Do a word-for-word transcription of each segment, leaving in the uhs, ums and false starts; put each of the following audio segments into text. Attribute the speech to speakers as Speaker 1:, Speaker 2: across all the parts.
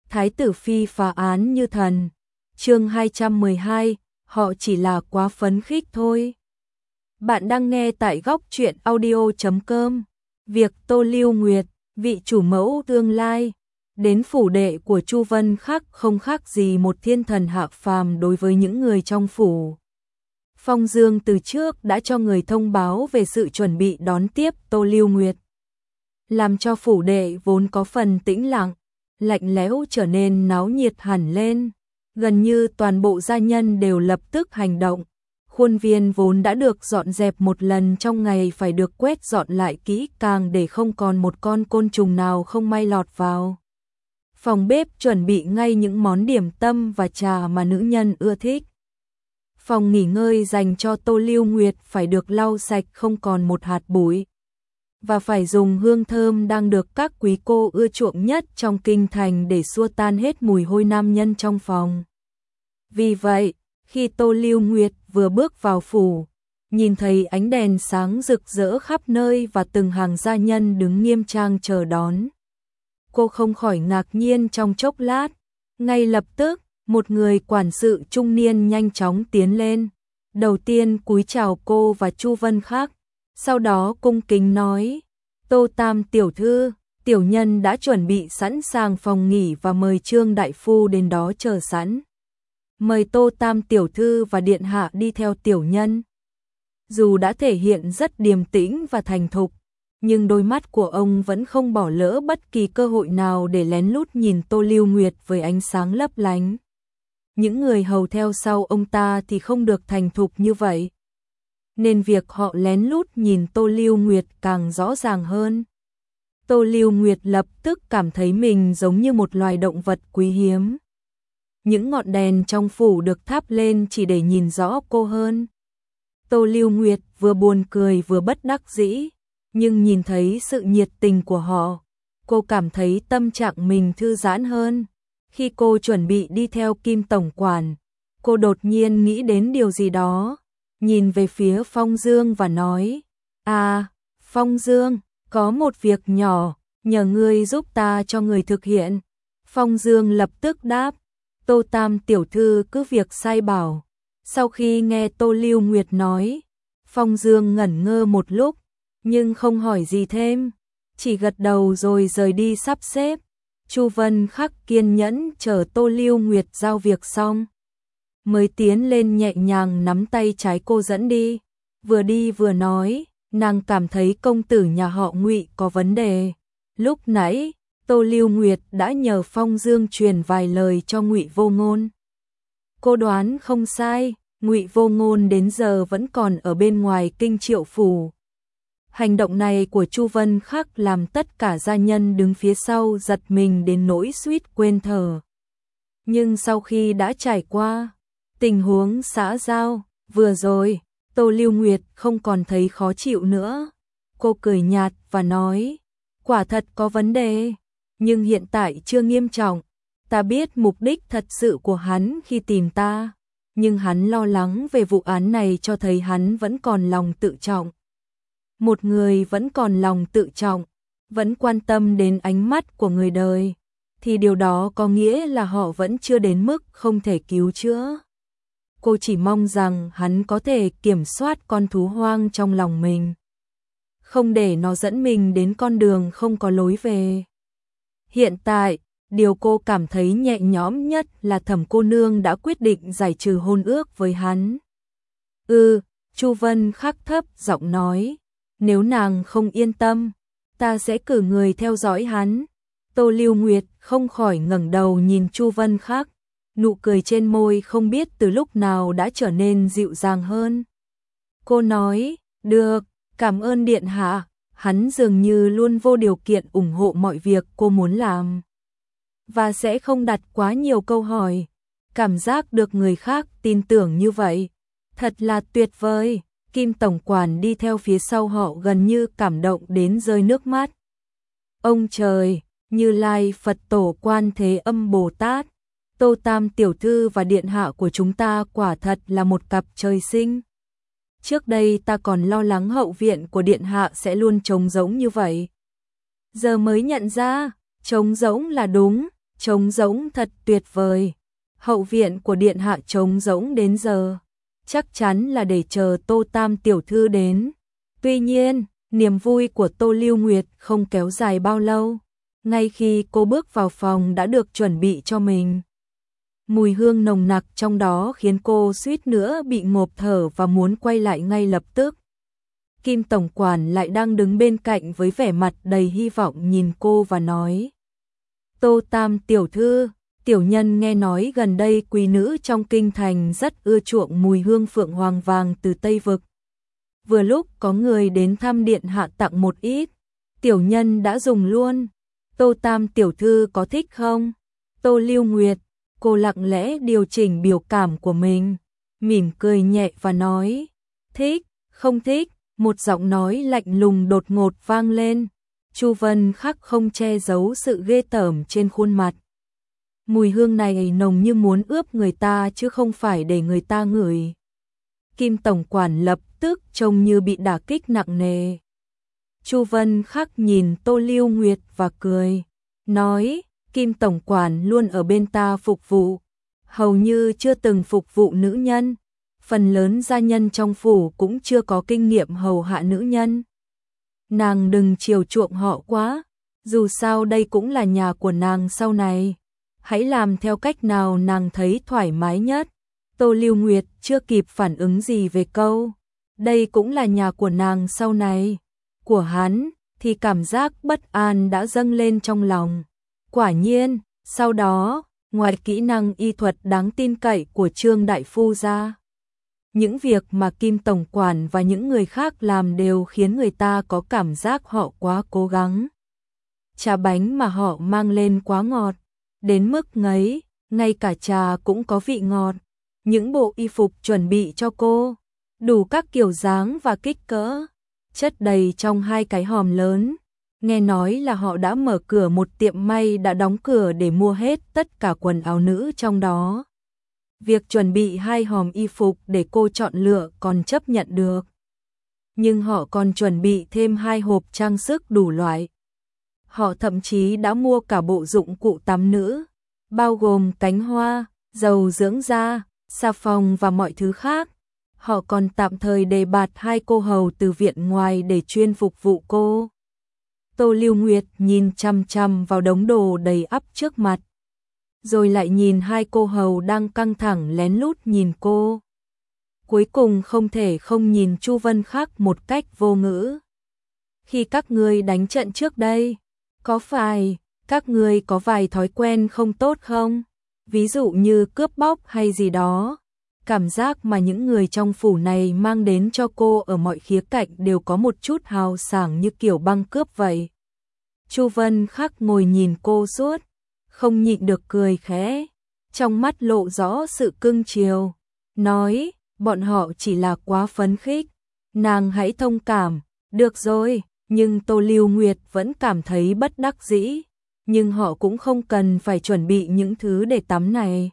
Speaker 1: Thái tử phi phá án như thần. Chương hai trăm mười hai, họ chỉ là quá phấn khích thôi. Bạn đang nghe tại góc truyện audio chấm com. Việc Tô Lưu Nguyệt, vị chủ mẫu tương lai, đến phủ đệ của Chu Vân Khắc không khác gì một thiên thần hạ phàm đối với những người trong phủ. Phong Dương từ trước đã cho người thông báo về sự chuẩn bị đón tiếp Tô Lưu Nguyệt, làm cho phủ đệ vốn có phần tĩnh lặng, lạnh lẽo trở nên náo nhiệt hẳn lên. Gần như toàn bộ gia nhân đều lập tức hành động. Khuôn viên vốn đã được dọn dẹp một lần trong ngày phải được quét dọn lại kỹ càng để không còn một con côn trùng nào không may lọt vào. Phòng bếp chuẩn bị ngay những món điểm tâm và trà mà nữ nhân ưa thích. Phòng nghỉ ngơi dành cho Tô Lưu Nguyệt phải được lau sạch không còn một hạt bụi, và phải dùng hương thơm đang được các quý cô ưa chuộng nhất trong kinh thành để xua tan hết mùi hôi nam nhân trong phòng. Vì vậy, khi Tô Lưu Nguyệt vừa bước vào phủ, nhìn thấy ánh đèn sáng rực rỡ khắp nơi và từng hàng gia nhân đứng nghiêm trang chờ đón, cô không khỏi ngạc nhiên trong chốc lát. Ngay lập tức, một người quản sự trung niên nhanh chóng tiến lên, đầu tiên cúi chào cô và Chu Vân Khắc, sau đó cung kính nói: "Tô Tam tiểu thư, tiểu nhân đã chuẩn bị sẵn sàng phòng nghỉ và mời Trương đại phu đến đó chờ sẵn. Mời Tô Tam tiểu thư và điện hạ đi theo tiểu nhân." Dù đã thể hiện rất điềm tĩnh và thành thục, nhưng đôi mắt của ông vẫn không bỏ lỡ bất kỳ cơ hội nào để lén lút nhìn Tô Lưu Nguyệt với ánh sáng lấp lánh. Những người hầu theo sau ông ta thì không được thành thục như vậy, nên việc họ lén lút nhìn Tô Lưu Nguyệt càng rõ ràng hơn. Tô Lưu Nguyệt lập tức cảm thấy mình giống như một loài động vật quý hiếm. Những ngọn đèn trong phủ được thắp lên chỉ để nhìn rõ cô hơn. Tô Lưu Nguyệt vừa buồn cười vừa bất đắc dĩ, nhưng nhìn thấy sự nhiệt tình của họ, cô cảm thấy tâm trạng mình thư giãn hơn. Khi cô chuẩn bị đi theo Kim tổng quản, cô đột nhiên nghĩ đến điều gì đó, nhìn về phía Phong Dương và nói: "À, Phong Dương, có một việc nhỏ, nhờ ngươi giúp ta cho người thực hiện." Phong Dương lập tức đáp: "Tô Tam tiểu thư cứ việc sai bảo." Sau khi nghe Tô Lưu Nguyệt nói, Phong Dương ngẩn ngơ một lúc, nhưng không hỏi gì thêm, chỉ gật đầu rồi rời đi sắp xếp. Chu Vân Khắc kiên nhẫn chờ Tô Lưu Nguyệt giao việc xong, mới tiến lên nhẹ nhàng nắm tay trái cô dẫn đi. Vừa đi vừa nói, nàng cảm thấy công tử nhà họ Ngụy có vấn đề. Lúc nãy, Tô Lưu Nguyệt đã nhờ Phong Dương truyền vài lời cho Ngụy Vô Ngôn. Cô đoán không sai, Ngụy Vô Ngôn đến giờ vẫn còn ở bên ngoài Kinh Triệu phủ. Hành động này của Chu Vân Khắc làm tất cả gia nhân đứng phía sau giật mình đến nỗi suýt quên thở. Nhưng sau khi đã trải qua tình huống xã giao vừa rồi, Tô Lưu Nguyệt không còn thấy khó chịu nữa. Cô cười nhạt và nói: "Quả thật có vấn đề, nhưng hiện tại chưa nghiêm trọng. Ta biết mục đích thật sự của hắn khi tìm ta, nhưng hắn lo lắng về vụ án này cho thấy hắn vẫn còn lòng tự trọng. Một người vẫn còn lòng tự trọng, vẫn quan tâm đến ánh mắt của người đời, thì điều đó có nghĩa là họ vẫn chưa đến mức không thể cứu chữa. Cô chỉ mong rằng hắn có thể kiểm soát con thú hoang trong lòng mình, không để nó dẫn mình đến con đường không có lối về." Hiện tại, điều cô cảm thấy nhẹ nhõm nhất là Thẩm cô nương đã quyết định giải trừ hôn ước với hắn. "Ừ," Chu Vân Khắc thấp giọng nói, "nếu nàng không yên tâm, ta sẽ cử người theo dõi hắn." Tô Lưu Nguyệt không khỏi ngẩng đầu nhìn Chu Vân Khắc, nụ cười trên môi không biết từ lúc nào đã trở nên dịu dàng hơn. Cô nói: "Được, cảm ơn điện hạ." Hắn dường như luôn vô điều kiện ủng hộ mọi việc cô muốn làm, và sẽ không đặt quá nhiều câu hỏi. Cảm giác được người khác tin tưởng như vậy, thật là tuyệt vời. Kim tổng quản đi theo phía sau họ gần như cảm động đến rơi nước mắt. "Ông trời, Như Lai Phật Tổ Quan Thế Âm Bồ Tát, Tô Tam tiểu thư và điện hạ của chúng ta quả thật là một cặp trời sinh. Trước đây ta còn lo lắng hậu viện của điện hạ sẽ luôn trống rỗng như vậy. Giờ mới nhận ra, trống rỗng là đúng." trống rỗng thật tuyệt vời. Hậu viện của điện hạ trống rỗng đến giờ, chắc chắn là để chờ Tô Tam tiểu thư đến. Tuy nhiên, niềm vui của Tô Lưu Nguyệt không kéo dài bao lâu. Ngay khi cô bước vào phòng đã được chuẩn bị cho mình. Mùi hương nồng nặc trong đó khiến cô suýt nữa bị ngộp thở và muốn quay lại ngay lập tức. Kim tổng quản lại đang đứng bên cạnh với vẻ mặt đầy hy vọng nhìn cô và nói: Tô Tam tiểu thư, tiểu nhân nghe nói gần đây quý nữ trong kinh thành rất ưa chuộng mùi hương phượng hoàng vàng từ Tây Vực. Vừa lúc có người đến thăm điện hạ tặng một ít, tiểu nhân đã dùng luôn. Tô Tam tiểu thư có thích không? Tô Lưu Nguyệt, cô lặng lẽ điều chỉnh biểu cảm của mình, mỉm cười nhẹ và nói: thích, không thích. Một giọng nói lạnh lùng đột ngột vang lên. Chu Vân Khắc không che giấu sự ghê tởm trên khuôn mặt. Mùi hương này nồng như muốn ướp người ta chứ không phải để người ta ngửi. Kim tổng quản lập tức trông như bị đả kích nặng nề. Chu Vân Khắc nhìn Tô Lưu Nguyệt và cười, nói: Kim tổng quản luôn ở bên ta phục vụ, hầu như chưa từng phục vụ nữ nhân. Phần lớn gia nhân trong phủ cũng chưa có kinh nghiệm hầu hạ nữ nhân. Nàng đừng chiều chuộng họ quá, dù sao đây cũng là nhà của nàng sau này. Hãy làm theo cách nào nàng thấy thoải mái nhất. Tô Lưu Nguyệt chưa kịp phản ứng gì về câu đây cũng là nhà của nàng sau này của hắn, thì cảm giác bất an đã dâng lên trong lòng. Quả nhiên, sau đó, ngoài kỹ năng y thuật đáng tin cậy của Trương đại phu ra, những việc mà Kim tổng quản và những người khác làm đều khiến người ta có cảm giác họ quá cố gắng. Trà bánh mà họ mang lên quá ngọt, đến mức ngấy, ngay cả trà cũng có vị ngọt. Những bộ y phục chuẩn bị cho cô, đủ các kiểu dáng và kích cỡ, chất đầy trong hai cái hòm lớn. Nghe nói là họ đã mở cửa một tiệm may đã đóng cửa để mua hết tất cả quần áo nữ trong đó. Việc chuẩn bị hai hòm y phục để cô chọn lựa còn chấp nhận được. Nhưng họ còn chuẩn bị thêm hai hộp trang sức đủ loại. Họ thậm chí đã mua cả bộ dụng cụ tắm nữ, bao gồm cánh hoa, dầu dưỡng da, xà phòng và mọi thứ khác. Họ còn tạm thời đề bạt hai cô hầu từ viện ngoài để chuyên phục vụ cô. Tô Lưu Nguyệt nhìn chằm chằm vào đống đồ đầy ắp trước mặt, rồi lại nhìn hai cô hầu đang căng thẳng lén lút nhìn cô. Cuối cùng không thể không nhìn Chu Vân Khắc một cách vô ngữ. Khi các ngươi đánh trận trước đây, có phải các ngươi có vài thói quen không tốt không? Ví dụ như cướp bóc hay gì đó. Cảm giác mà những người trong phủ này mang đến cho cô ở mọi khía cạnh đều có một chút hào sảng như kiểu băng cướp vậy. Chu Vân Khắc ngồi nhìn cô suốt, không nhịn được cười khẽ, trong mắt lộ rõ sự cưng chiều, nói: bọn họ chỉ là quá phấn khích, nàng hãy thông cảm. Được rồi, nhưng Tô Lưu Nguyệt vẫn cảm thấy bất đắc dĩ, nhưng họ cũng không cần phải chuẩn bị những thứ để tắm này.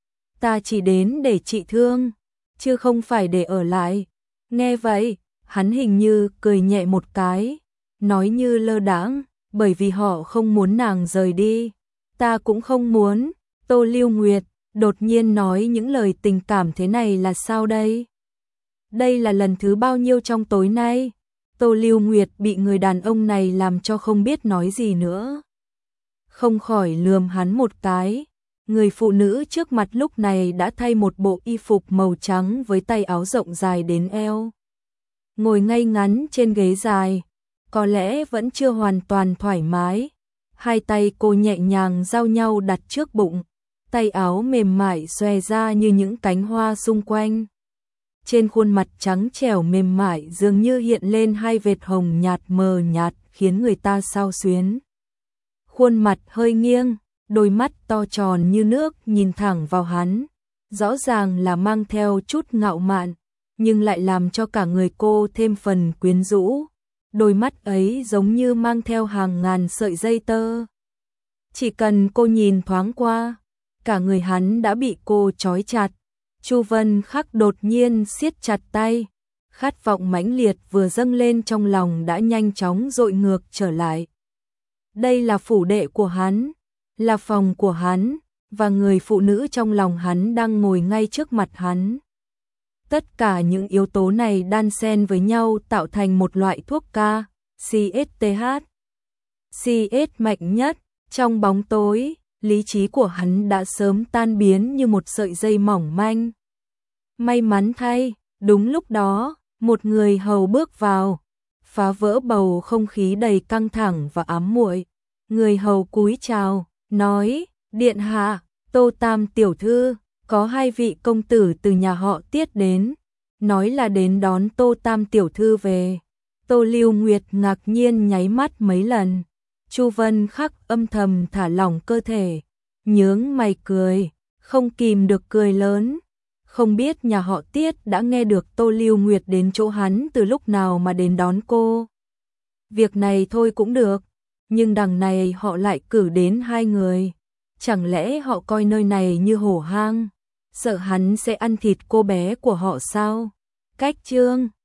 Speaker 1: Ta chỉ đến để trị thương, chứ không phải để ở lại. Nghe vậy, hắn hình như cười nhẹ một cái, nói như lơ đãng, bởi vì họ không muốn nàng rời đi. Ta cũng không muốn. Tô Lưu Nguyệt đột nhiên nói những lời tình cảm thế này là sao đây? Đây là lần thứ bao nhiêu trong tối nay? Tô Lưu Nguyệt bị người đàn ông này làm cho không biết nói gì nữa. Không khỏi lườm hắn một cái. Người phụ nữ trước mặt lúc này đã thay một bộ y phục màu trắng với tay áo rộng dài đến eo. Ngồi ngay ngắn trên ghế dài, có lẽ vẫn chưa hoàn toàn thoải mái. Hai tay cô nhẹ nhàng giao nhau đặt trước bụng, tay áo mềm mại xòe ra như những cánh hoa xung quanh. Trên khuôn mặt trắng trẻo mềm mại dường như hiện lên hai vệt hồng nhạt mờ nhạt khiến người ta xao xuyến. Khuôn mặt hơi nghiêng, đôi mắt to tròn như nước nhìn thẳng vào hắn, rõ ràng là mang theo chút ngạo mạn, nhưng lại làm cho cả người cô thêm phần quyến rũ. Đôi mắt ấy giống như mang theo hàng ngàn sợi dây tơ. Chỉ cần cô nhìn thoáng qua, cả người hắn đã bị cô trói chặt. Chu Vân Khắc đột nhiên siết chặt tay, khát vọng mãnh liệt vừa dâng lên trong lòng đã nhanh chóng dội ngược trở lại. Đây là phủ đệ của hắn, là phòng của hắn, và người phụ nữ trong lòng hắn đang ngồi ngay trước mặt hắn. Tất cả những yếu tố này đan xen với nhau tạo thành một loại thuốc ca, xê ét tê hát. xê ét mạnh nhất, trong bóng tối, lý trí của hắn đã sớm tan biến như một sợi dây mỏng manh. May mắn thay, đúng lúc đó, một người hầu bước vào, phá vỡ bầu không khí đầy căng thẳng và ám muội. Người hầu cúi chào, nói, điện hạ, Tô Tam tiểu thư, có hai vị công tử từ nhà họ Tiết đến, nói là đến đón Tô Tam tiểu thư về. Tô Lưu Nguyệt ngạc nhiên nháy mắt mấy lần. Chu Vân Khắc âm thầm thả lỏng cơ thể, nhướng mày cười, không kìm được cười lớn. Không biết nhà họ Tiết đã nghe được Tô Lưu Nguyệt đến chỗ hắn từ lúc nào mà đến đón cô. Việc này thôi cũng được, nhưng đằng này họ lại cử đến hai người. Chẳng lẽ họ coi nơi này như hổ hang, sợ hắn sẽ ăn thịt cô bé của họ sao? Cách chương